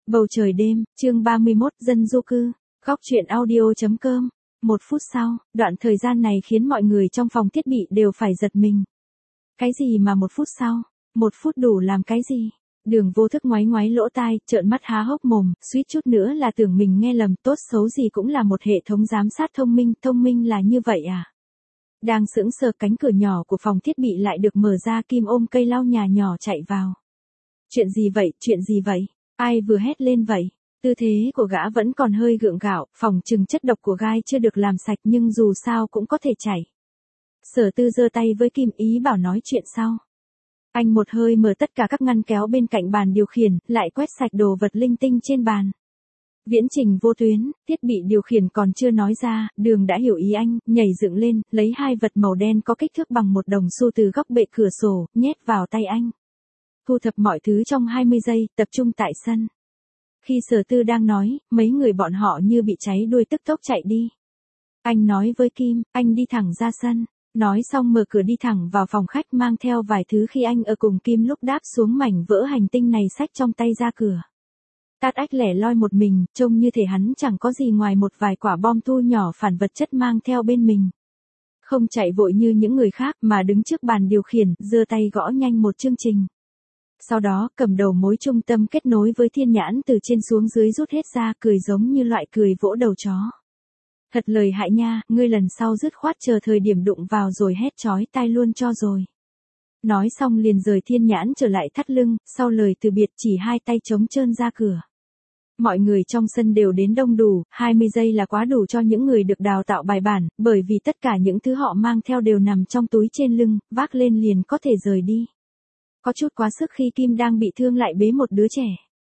Bầu trời đêm, chương 31, dân du cư. Góc truyện audio.com. 1 phút sau, đoạn thời gian này khiến mọi người trong phòng thiết bị đều phải giật mình. Cái gì mà 1 phút sau? 1 phút đủ làm cái gì? Đường vô thức ngoáy ngoáy lỗ tai, trợn mắt há hốc mồm, suýt chút nữa là tưởng mình nghe lầm, tốt xấu gì cũng là một hệ thống giám sát thông minh là như vậy à? Đang sững sờ, cánh cửa nhỏ của phòng thiết bị lại được mở ra, Kim ôm cây lau nhà nhỏ chạy vào. Chuyện gì vậy? Ai vừa hét lên vậy? Tư thế của gã vẫn còn hơi gượng gạo, phòng chừng chất độc của gai chưa được làm sạch nhưng dù sao cũng có thể chảy. Sở Tư giơ tay với Kim, ý bảo nói chuyện sau. Anh một hơi mở tất cả các ngăn kéo bên cạnh bàn điều khiển, lại quét sạch đồ vật linh tinh trên bàn. Viễn trình vô tuyến, thiết bị điều khiển còn chưa nói ra, Đường đã hiểu ý anh, nhảy dựng lên, lấy 2 vật màu đen có kích thước bằng 1 đồng xu từ góc bệ cửa sổ, nhét vào tay anh. Thu thập mọi thứ trong 20 giây, tập trung tại sân. Khi Sở Tư đang nói, mấy người bọn họ như bị cháy đuôi tức tốc chạy đi. Anh nói với Kim, anh đi thẳng ra sân. Nói xong mở cửa đi thẳng vào phòng khách, mang theo vài thứ khi anh ở cùng Kim lúc đáp xuống mảnh vỡ hành tinh này, xách trong tay ra cửa. Tát Ách lẻ loi một mình, trông như thể hắn chẳng có gì ngoài một vài quả bom thu nhỏ phản vật chất mang theo bên mình. Không chạy vội như những người khác mà đứng trước bàn điều khiển, giơ tay gõ nhanh một chương trình. Sau đó, cầm đầu mối trung tâm kết nối với thiên nhãn từ trên xuống dưới rút hết ra, cười giống như loại cười vỗ đầu chó. Thật lời hại nha, ngươi lần sau dứt khoát chờ thời điểm đụng vào rồi hét chói tai luôn cho rồi. Nói xong liền rời thiên nhãn trở lại thắt lưng, sau lời từ biệt chỉ 2 tay trống trơn ra cửa. Mọi người trong sân đều đến đông đủ, 20 giây là quá đủ cho những người được đào tạo bài bản, bởi vì tất cả những thứ họ mang theo đều nằm trong túi trên lưng, vác lên liền có thể rời đi. Có chút quá sức khi Kim đang bị thương lại bế một đứa trẻ.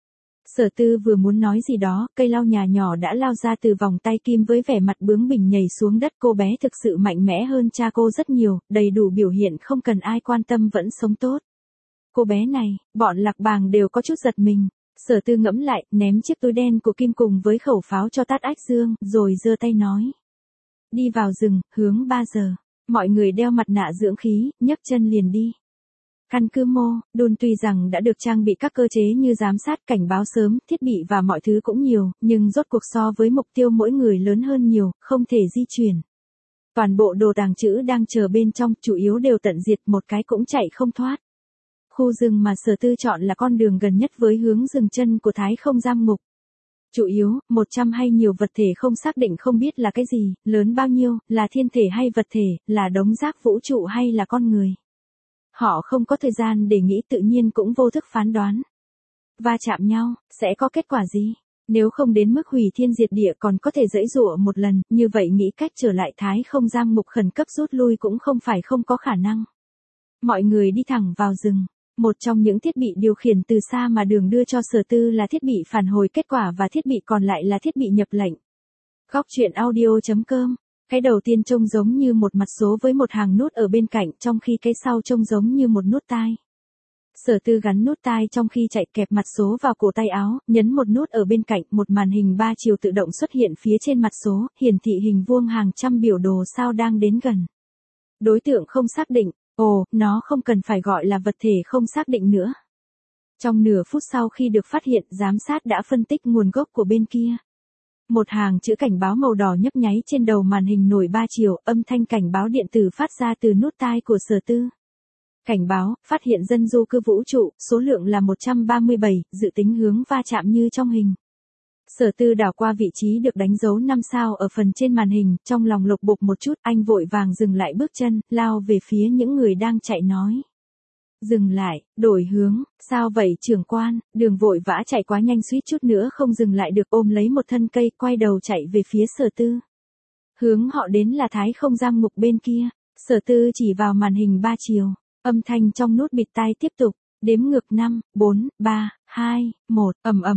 Sở Tư vừa muốn nói gì đó, cây lau nhà nhỏ đã lao ra từ vòng tay Kim với vẻ mặt bướng bỉnh nhảy xuống đất. Cô bé thực sự mạnh mẽ hơn cha cô rất nhiều, đầy đủ biểu hiện không cần ai quan tâm vẫn sống tốt. Cô bé này, bọn Lạc Bàng đều có chút giật mình. Sở Tư ngẫm lại, ném chiếc túi đen của Kim cùng với khẩu pháo cho Tát Ách Dương, rồi giơ tay nói. Đi vào rừng, hướng 3 giờ. Mọi người đeo mặt nạ dưỡng khí, nhấc chân liền đi. Căn cứ Mô Đun tuy rằng đã được trang bị các cơ chế như giám sát, cảnh báo sớm, thiết bị và mọi thứ cũng nhiều, nhưng rốt cuộc so với mục tiêu mỗi người lớn hơn nhiều, không thể di chuyển. Toàn bộ đồ tàng trữ đang chờ bên trong, chủ yếu đều tận diệt, một cái cũng chạy không thoát. Khu rừng mà Sở Tư chọn là con đường gần nhất với hướng dừng chân của Thái Không Giam Ngục. Chủ yếu, 100 hay nhiều vật thể không xác định, không biết là cái gì, lớn bao nhiêu, là thiên thể hay vật thể, là đống rác vũ trụ hay là con người. Họ không có thời gian để nghĩ, tự nhiên cũng vô thức phán đoán. Va chạm nhau, sẽ có kết quả gì? Nếu không đến mức hủy thiên diệt địa còn có thể giãy giụa một lần, như vậy nghĩ cách trở lại Thái Không Giam Ngục khẩn cấp rút lui cũng không phải không có khả năng. Mọi người đi thẳng vào rừng. Một trong những thiết bị điều khiển từ xa mà Đường đưa cho Sở Tư là thiết bị phản hồi kết quả và thiết bị còn lại là thiết bị nhập lệnh. Góc truyện audio.com. Cái đầu tiên trông giống như một mặt số với một hàng nút ở bên cạnh, trong khi cái sau trông giống như một nút tai. Sở Tư gắn nút tai trong khi chạy, kẹp mặt số vào cổ tay áo, nhấn một nút ở bên cạnh, một màn hình 3 chiều tự động xuất hiện phía trên mặt số, hiển thị hình vuông hàng trăm biểu đồ sao đang đến gần. Đối tượng không xác định, nó không cần phải gọi là vật thể không xác định nữa. Trong nửa phút sau khi được phát hiện, giám sát đã phân tích nguồn gốc của bên kia. Một hàng chữ cảnh báo màu đỏ nhấp nháy trên đầu màn hình nổi 3 chiều, âm thanh cảnh báo điện tử phát ra từ nút tai của Sở Tư. Cảnh báo, phát hiện dân du cư vũ trụ, số lượng là 137, dự tính hướng va chạm như trong hình. Sở Tư đảo qua vị trí được đánh dấu 5 sao ở phần trên màn hình, trong lòng lục bục một chút, anh vội vàng dừng lại bước chân, lao về phía những người đang chạy nói. Dừng lại, đổi hướng, sao vậy trưởng quan? Đường vội vã chạy quá nhanh suýt chút nữa không dừng lại được, ôm lấy một thân cây, quay đầu chạy về phía Sở Tư. Hướng họ đến là Thái Không Giam Ngục bên kia. Sở Tư chỉ vào màn hình 3 chiều, âm thanh trong nút bịt tai tiếp tục, đếm ngược 5, 4, 3, 2, 1,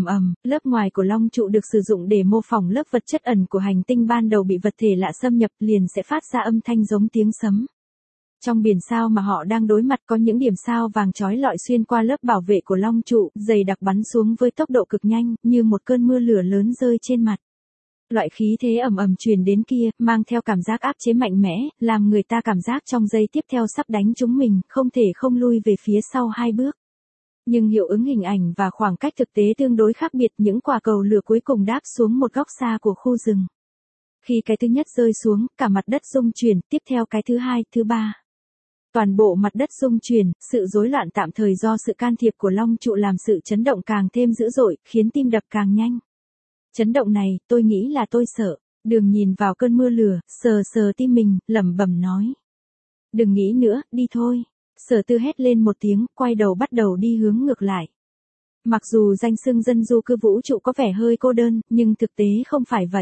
lớp ngoài của long trụ được sử dụng để mô phỏng lớp vật chất ẩn của hành tinh ban đầu bị vật thể lạ xâm nhập, liền sẽ phát ra âm thanh giống tiếng sấm. Trong biển sao mà họ đang đối mặt có những điểm sao vàng chói lọi xuyên qua lớp bảo vệ của long trụ, dày đặc bắn xuống với tốc độ cực nhanh, như một cơn mưa lửa lớn rơi trên mặt. Loại khí thế truyền đến kia, mang theo cảm giác áp chế mạnh mẽ, làm người ta cảm giác trong giây tiếp theo sắp đánh trúng mình, không thể không lui về phía sau 2 bước. Nhưng hiệu ứng hình ảnh và khoảng cách thực tế tương đối khác biệt, những quả cầu lửa cuối cùng đáp xuống một góc xa của khu rừng. Khi cái thứ nhất rơi xuống, cả mặt đất rung chuyển, tiếp theo cái thứ hai, thứ ba. Toàn bộ mặt đất rung chuyển, sự rối loạn tạm thời do sự can thiệp của long trụ làm sự chấn động càng thêm dữ dội, khiến tim đập càng nhanh. Chấn động này, tôi nghĩ là tôi sợ. Đường nhìn vào cơn mưa lửa, sờ sờ tim mình, lẩm bẩm nói. Đừng nghĩ nữa, đi thôi. Sở Tư hét lên một tiếng, quay đầu bắt đầu đi hướng ngược lại. Mặc dù danh xưng dân du cư vũ trụ có vẻ hơi cô đơn, nhưng thực tế không phải vậy.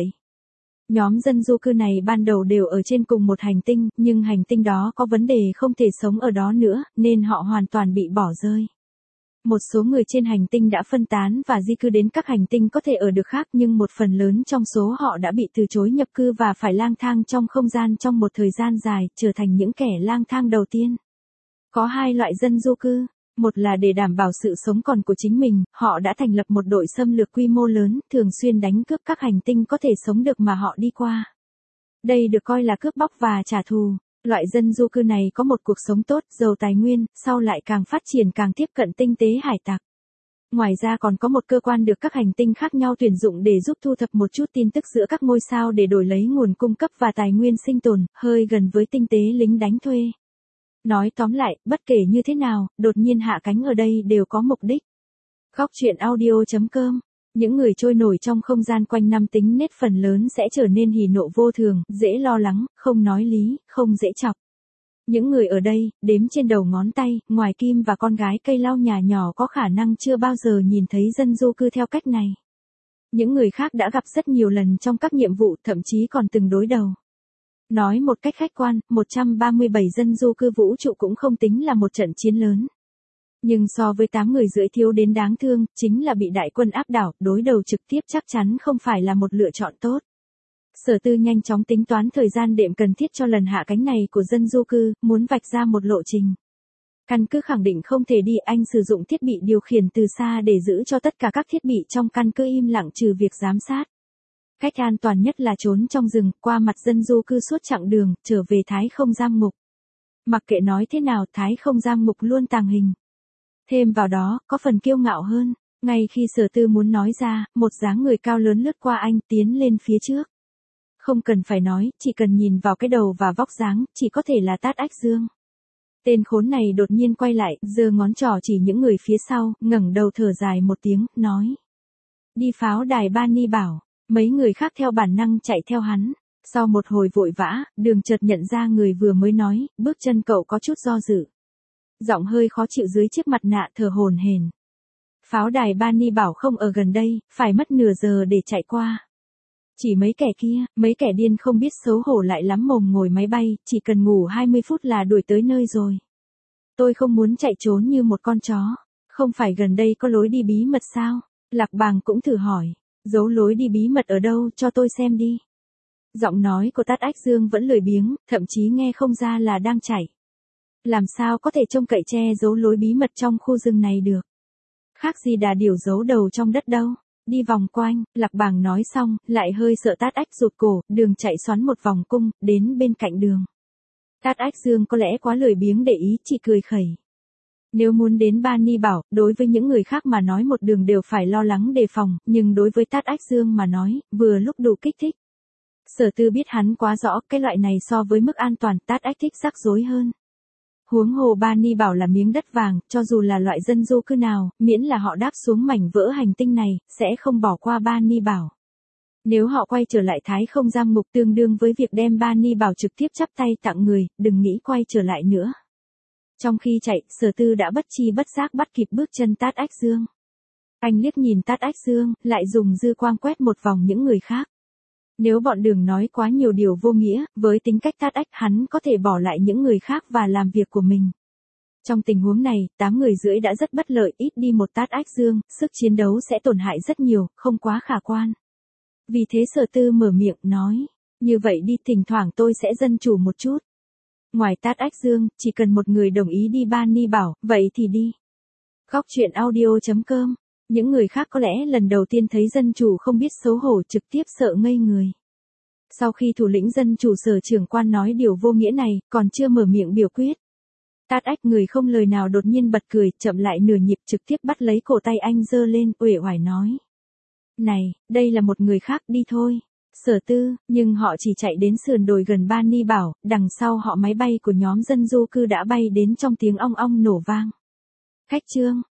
Nhóm dân du cư này ban đầu đều ở trên cùng một hành tinh, nhưng hành tinh đó có vấn đề không thể sống ở đó nữa, nên họ hoàn toàn bị bỏ rơi. Một số người trên hành tinh đã phân tán và di cư đến các hành tinh có thể ở được khác, nhưng một phần lớn trong số họ đã bị từ chối nhập cư và phải lang thang trong không gian trong một thời gian dài, trở thành những kẻ lang thang đầu tiên. Có hai loại dân du cư. Một là để đảm bảo sự sống còn của chính mình, họ đã thành lập một đội xâm lược quy mô lớn, thường xuyên đánh cướp các hành tinh có thể sống được mà họ đi qua. Đây được coi là cướp bóc và trả thù. Loại dân du cư này có một cuộc sống tốt, giàu tài nguyên, sau lại càng phát triển càng tiếp cận tinh tế hải tặc. Ngoài ra còn có một cơ quan được các hành tinh khác nhau tuyển dụng để giúp thu thập một chút tin tức giữa các ngôi sao để đổi lấy nguồn cung cấp và tài nguyên sinh tồn, hơi gần với tinh tế lính đánh thuê. Nói tóm lại, bất kể như thế nào, đột nhiên hạ cánh ở đây đều có mục đích. Góc truyện audio.com. Những người trôi nổi trong không gian quanh năm tính nết phần lớn sẽ trở nên hỉ nộ vô thường, dễ lo lắng, không nói lý, không dễ chọc. Những người ở đây, đếm trên đầu ngón tay, ngoài Kim và con gái cây lau nhà nhỏ có khả năng chưa bao giờ nhìn thấy dân du cư theo cách này. Những người khác đã gặp rất nhiều lần trong các nhiệm vụ, thậm chí còn từng đối đầu. Nói một cách khách quan, 137 dân du cư vũ trụ cũng không tính là một trận chiến lớn. Nhưng so với 8 người rưỡi thiếu đến đáng thương, chính là bị đại quân áp đảo, đối đầu trực tiếp chắc chắn không phải là một lựa chọn tốt. Sở Tư nhanh chóng tính toán thời gian đệm cần thiết cho lần hạ cánh này của dân du cư, muốn vạch ra một lộ trình. Căn cứ khẳng định không thể đi, anh sử dụng thiết bị điều khiển từ xa để giữ cho tất cả các thiết bị trong căn cứ im lặng trừ việc giám sát. Cách an toàn nhất là trốn trong rừng, qua mặt dân du cư suốt chặng đường, trở về Thái Không Giam Ngục. Mặc kệ nói thế nào, Thái Không Giam Ngục luôn tàng hình. Thêm vào đó, có phần kiêu ngạo hơn, ngay khi Sở Tư muốn nói ra, một dáng người cao lớn lướt qua anh, tiến lên phía trước. Không cần phải nói, chỉ cần nhìn vào cái đầu và vóc dáng, chỉ có thể là Tát Ách Dương. Tên khốn này đột nhiên quay lại, giơ ngón trỏ chỉ những người phía sau, ngẩng đầu thở dài một tiếng, nói. Đi pháo đài Bani Bảo. Mấy người khác theo bản năng chạy theo hắn. Sau một hồi vội vã, Đường chợt nhận ra người vừa mới nói, bước chân cậu có chút do dự. Giọng hơi khó chịu dưới chiếc mặt nạ, thở hổn hển. Pháo đài Bani Bảo không ở gần đây, phải mất nửa giờ để chạy qua. Chỉ mấy kẻ kia, mấy kẻ điên không biết xấu hổ lại lắm mồm ngồi máy bay, chỉ cần ngủ 20 phút là đuổi tới nơi rồi. Tôi không muốn chạy trốn như một con chó. Không phải gần đây có lối đi bí mật sao? Lạc Bàng cũng thử hỏi. Giấu lối đi bí mật ở đâu, cho tôi xem đi. Giọng nói của Tát Ách Dương vẫn lười biếng, thậm chí nghe không ra là đang chạy. Làm sao có thể trông cậy che giấu lối bí mật trong khu rừng này được. Khác gì đà điểu giấu đầu trong đất đâu. Đi vòng quanh, Lạc Bàng nói xong, lại hơi sợ Tát Ách rụt cổ, Đường chạy xoắn một vòng cung, đến bên cạnh Đường. Tát Ách Dương có lẽ quá lười biếng để ý, chỉ cười khẩy. Nếu muốn đến Bani Bảo, đối với những người khác mà nói một đường đều phải lo lắng đề phòng, nhưng đối với Tát Ách Dương mà nói, vừa lúc đủ kích thích. Sở Tư biết hắn quá rõ, cái loại này so với mức an toàn, Tát Ách thích rắc rối hơn. Huống hồ Bani Bảo là miếng đất vàng, cho dù là loại dân du cư nào, miễn là họ đáp xuống mảnh vỡ hành tinh này, sẽ không bỏ qua Bani Bảo. Nếu họ quay trở lại Thái Không Giam Ngục tương đương với việc đem Bani Bảo trực tiếp chắp tay tặng người, đừng nghĩ quay trở lại nữa. Trong khi chạy, Sở Tư đã bất chi bất giác bắt kịp bước chân Tát Ách Dương. Anh liếc nhìn Tát Ách Dương, lại dùng dư quang quét một vòng những người khác. Nếu bọn Đường nói quá nhiều điều vô nghĩa, với tính cách Tát Ách hắn có thể bỏ lại những người khác và làm việc của mình. Trong tình huống này, 8 người rưỡi đã rất bất lợi, ít đi một Tát Ách Dương, sức chiến đấu sẽ tổn hại rất nhiều, không quá khả quan. Vì thế Sở Tư mở miệng, nói, như vậy đi, thỉnh thoảng tôi sẽ dân chủ một chút. Ngoài Tát Ách Dương, chỉ cần một người đồng ý đi Bani Bảo, vậy thì đi. Góc truyện audio.com. Những người khác có lẽ lần đầu tiên thấy dân chủ không biết xấu hổ, trực tiếp sợ ngây người. Sau khi thủ lĩnh dân chủ Sở Trưởng Quan nói điều vô nghĩa này, còn chưa mở miệng biểu quyết. Tát ách người không lời nào đột nhiên bật cười, chậm lại nửa nhịp trực tiếp bắt lấy cổ tay anh giơ lên, uể oải nói. Này, đây là một người khác, đi thôi. Sở Tư, nhưng họ chỉ chạy đến sườn đồi gần Bani Bảo, đằng sau họ máy bay của nhóm dân du cư đã bay đến trong tiếng ong ong nổ vang. Khách Trương,